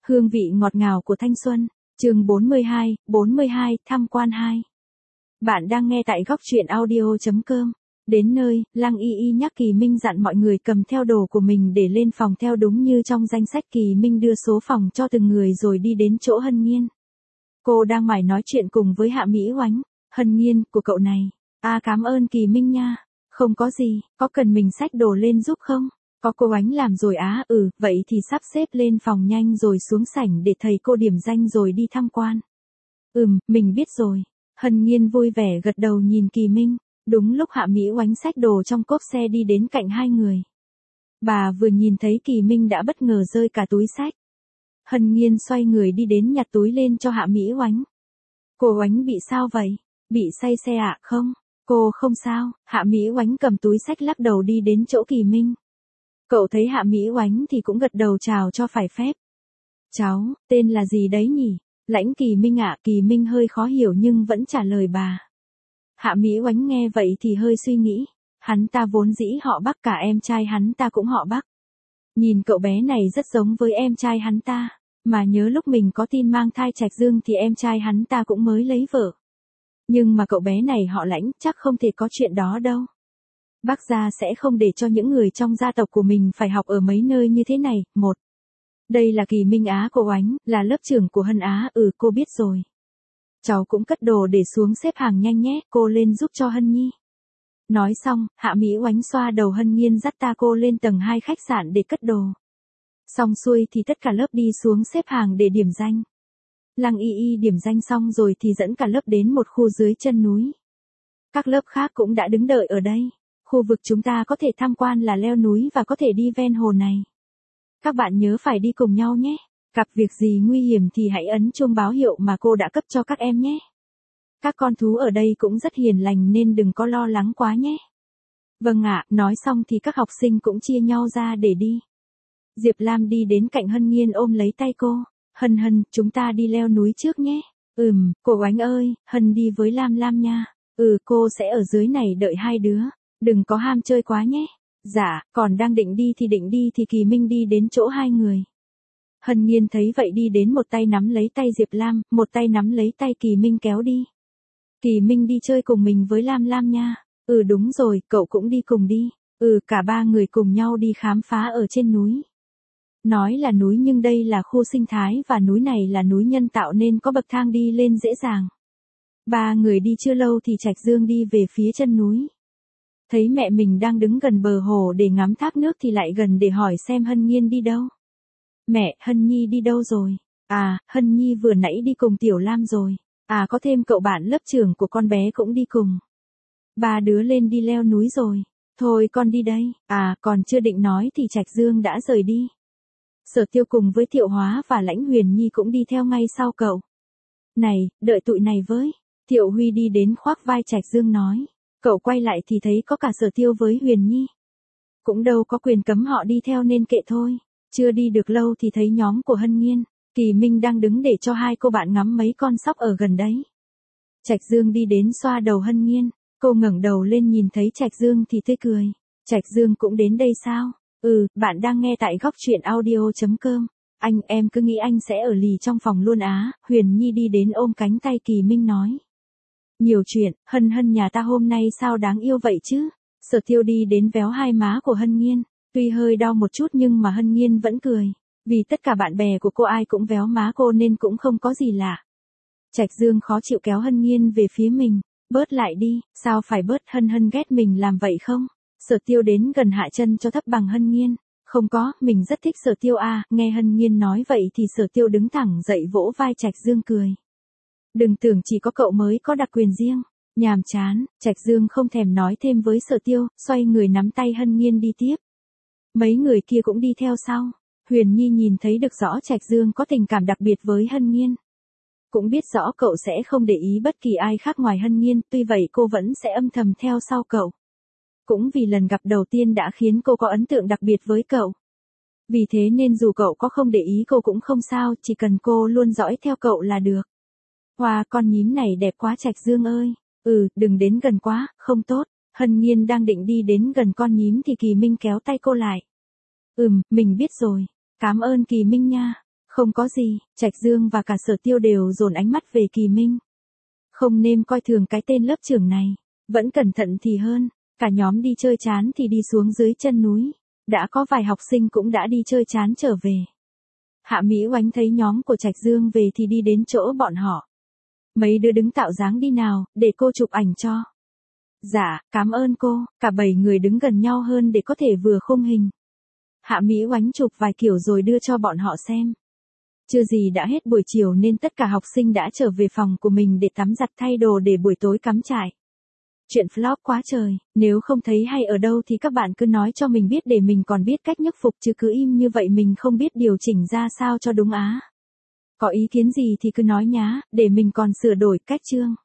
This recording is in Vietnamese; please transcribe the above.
Hương vị ngọt ngào của thanh xuân. Chương 42, tham quan 2. Bạn đang nghe tại góc truyện audio.com. Đến nơi, Lăng Y Y nhắc Kỳ Minh dặn mọi người cầm theo đồ của mình để lên phòng theo đúng như trong danh sách. Kỳ Minh đưa số phòng cho từng người rồi đi đến chỗ Hân Nhiên. Cô đang mải nói chuyện cùng với Hạ Mỹ Oánh. Hân Nhiên, của cậu này. Cảm ơn Kỳ Minh nha. Không có gì, có cần mình xách đồ lên giúp không? Có cô Oánh làm rồi vậy thì sắp xếp lên phòng nhanh rồi xuống sảnh để thầy cô điểm danh rồi đi tham quan. Mình biết rồi. Hân Nhiên vui vẻ gật đầu nhìn Kỳ Minh. Đúng lúc Hạ Mỹ Oánh xách đồ trong cốp xe đi đến cạnh hai người. Bà vừa nhìn thấy Kỳ Minh đã bất ngờ rơi cả túi xách. Hân Nhiên xoay người đi đến nhặt túi lên cho Hạ Mỹ Oánh. Cô Oánh bị sao vậy? Bị say xe ạ? Không, cô không sao. Hạ Mỹ Oánh cầm túi xách lắc đầu đi đến chỗ Kỳ Minh. Cậu thấy Hạ Mỹ Oánh thì cũng gật đầu chào cho phải phép. Cháu, tên là gì đấy nhỉ? Lãnh Kỳ Minh ạ. Kỳ Minh hơi khó hiểu nhưng vẫn trả lời bà. Hạ Mỹ Oánh nghe vậy thì hơi suy nghĩ. Hắn ta vốn dĩ họ Bắc, cả em trai hắn ta cũng họ Bắc. Nhìn cậu bé này rất giống với em trai hắn ta. Mà nhớ lúc mình có tin mang thai Trạch Dương thì em trai hắn ta cũng mới lấy vợ. Nhưng mà cậu bé này họ Lãnh, chắc không thể có chuyện đó đâu. Bác gia sẽ không để cho những người trong gia tộc của mình phải học ở mấy nơi như thế này. Đây là Kỳ Minh Á cô Oánh, là lớp trưởng của Hân Á. Cô biết rồi. Cháu cũng cất đồ để xuống xếp hàng nhanh nhé, cô lên giúp cho Hân Nhi. Nói xong, Hạ Mỹ Oánh xoa đầu Hân Nhiên dắt cô lên tầng 2 khách sạn để cất đồ. Xong xuôi thì tất cả lớp đi xuống xếp hàng để điểm danh. Lăng Y Y điểm danh xong rồi thì dẫn cả lớp đến một khu dưới chân núi. Các lớp khác cũng đã đứng đợi ở đây. Khu vực chúng ta có thể tham quan là leo núi và có thể đi ven hồ này. Các bạn nhớ phải đi cùng nhau nhé. Gặp việc gì nguy hiểm thì hãy ấn chuông báo hiệu mà cô đã cấp cho các em nhé. Các con thú ở đây cũng rất hiền lành nên đừng có lo lắng quá nhé. Vâng ạ. Nói xong thì các học sinh cũng chia nhau ra để đi. Diệp Lam đi đến cạnh Hân Nhiên ôm lấy tay cô. Hân, chúng ta đi leo núi trước nhé. Cô Oánh ơi, Hân đi với Lam Lam nha. Cô sẽ ở dưới này đợi hai đứa. Đừng có ham chơi quá nhé. Dạ, còn đang định đi thì Kỳ Minh đi đến chỗ hai người. Hân Nhiên thấy vậy đi đến một tay nắm lấy tay Diệp Lam, một tay nắm lấy tay Kỳ Minh kéo đi. Kỳ Minh đi chơi cùng mình với Lam Lam nha. Đúng rồi, cậu cũng đi cùng đi. Cả ba người cùng nhau đi khám phá ở trên núi. Nói là núi nhưng đây là khu sinh thái và núi này là núi nhân tạo nên có bậc thang đi lên dễ dàng. Ba người đi chưa lâu thì Trạch Dương đi về phía chân núi. Thấy mẹ mình đang đứng gần bờ hồ để ngắm thác nước thì lại gần để hỏi xem Hân Nhiên đi đâu. Mẹ, Hân Nhi đi đâu rồi? Hân Nhi vừa nãy đi cùng Tiểu Lam rồi. Có thêm cậu bạn lớp trưởng của con bé cũng đi cùng. Ba đứa lên đi leo núi rồi. Thôi con đi đây. Còn chưa định nói thì Trạch Dương đã rời đi. Sở Tiêu cùng với Thiệu Hóa và Lãnh Huyền Nhi cũng đi theo ngay sau cậu. Này, đợi tụi này với. Thiệu Huy đi đến khoác vai Trạch Dương nói. Cậu quay lại thì thấy có cả Sở Tiêu với Huyền Nhi. Cũng đâu có quyền cấm họ đi theo nên kệ thôi. Chưa đi được lâu thì thấy nhóm của Hân Nhiên, Kỳ Minh đang đứng để cho hai cô bạn ngắm mấy con sóc ở gần đấy. Trạch Dương đi đến xoa đầu Hân Nhiên, cô ngẩng đầu lên nhìn thấy Trạch Dương thì tươi cười. Trạch Dương cũng đến đây sao? Bạn đang nghe tại góc truyện audio.com. Em cứ nghĩ anh sẽ ở lì trong phòng luôn á. Huyền Nhi đi đến ôm cánh tay Kỳ Minh nói. Nhiều chuyện, Hân nhà ta hôm nay sao đáng yêu vậy chứ? Sở Tiêu đi đến véo hai má của Hân Nhiên. Tuy hơi đau một chút nhưng mà Hân Nhiên vẫn cười. Vì tất cả bạn bè của cô ai cũng véo má cô nên cũng không có gì lạ. Trạch Dương khó chịu kéo Hân Nhiên về phía mình. Bớt lại đi, sao phải bớt? Hân ghét mình làm vậy không? Sở Tiêu đến gần hạ chân cho thấp bằng Hân Nhiên. Không có, mình rất thích Sở Tiêu Nghe Hân Nhiên nói vậy thì Sở Tiêu đứng thẳng dậy vỗ vai Trạch Dương cười. Đừng tưởng chỉ có cậu mới có đặc quyền riêng. Nhàm chán. Trạch Dương không thèm nói thêm với Sở Tiêu, xoay người nắm tay Hân Nhiên đi tiếp. Mấy người kia cũng đi theo sau. Huyền Nhi nhìn thấy được rõ Trạch Dương có tình cảm đặc biệt với Hân Nhiên. Cũng biết rõ cậu sẽ không để ý bất kỳ ai khác ngoài Hân Nhiên, tuy vậy cô vẫn sẽ âm thầm theo sau cậu. Cũng vì lần gặp đầu tiên đã khiến cô có ấn tượng đặc biệt với cậu. Vì thế nên dù cậu có không để ý cô cũng không sao, chỉ cần cô luôn dõi theo cậu là được. Wow, con nhím này đẹp quá Trạch Dương ơi. Đừng đến gần quá, không tốt. Hân Nhiên đang định đi đến gần con nhím thì Kỳ Minh kéo tay cô lại. Mình biết rồi. Cảm ơn Kỳ Minh nha. Không có gì, Trạch Dương và cả Sở Tiêu đều dồn ánh mắt về Kỳ Minh. Không nên coi thường cái tên lớp trưởng này, vẫn cẩn thận thì hơn. Cả nhóm đi chơi chán thì đi xuống dưới chân núi. Đã có vài học sinh cũng đã đi chơi chán trở về. Hạ Mỹ Oánh thấy nhóm của Trạch Dương về thì đi đến chỗ bọn họ. Mấy đứa đứng tạo dáng đi nào, để cô chụp ảnh cho. Dạ, cảm ơn cô, cả 7 người đứng gần nhau hơn để có thể vừa khung hình. Hạ Mỹ Oánh chụp vài kiểu rồi đưa cho bọn họ xem. Chưa gì đã hết buổi chiều nên tất cả học sinh đã trở về phòng của mình để tắm giặt thay đồ để buổi tối cắm trại. Chuyện flop quá trời, nếu không thấy hay ở đâu thì các bạn cứ nói cho mình biết để mình còn biết cách nhức phục chứ cứ im như vậy mình không biết điều chỉnh ra sao cho đúng á. Có ý kiến gì thì cứ nói nhá, để mình còn sửa đổi cách chương.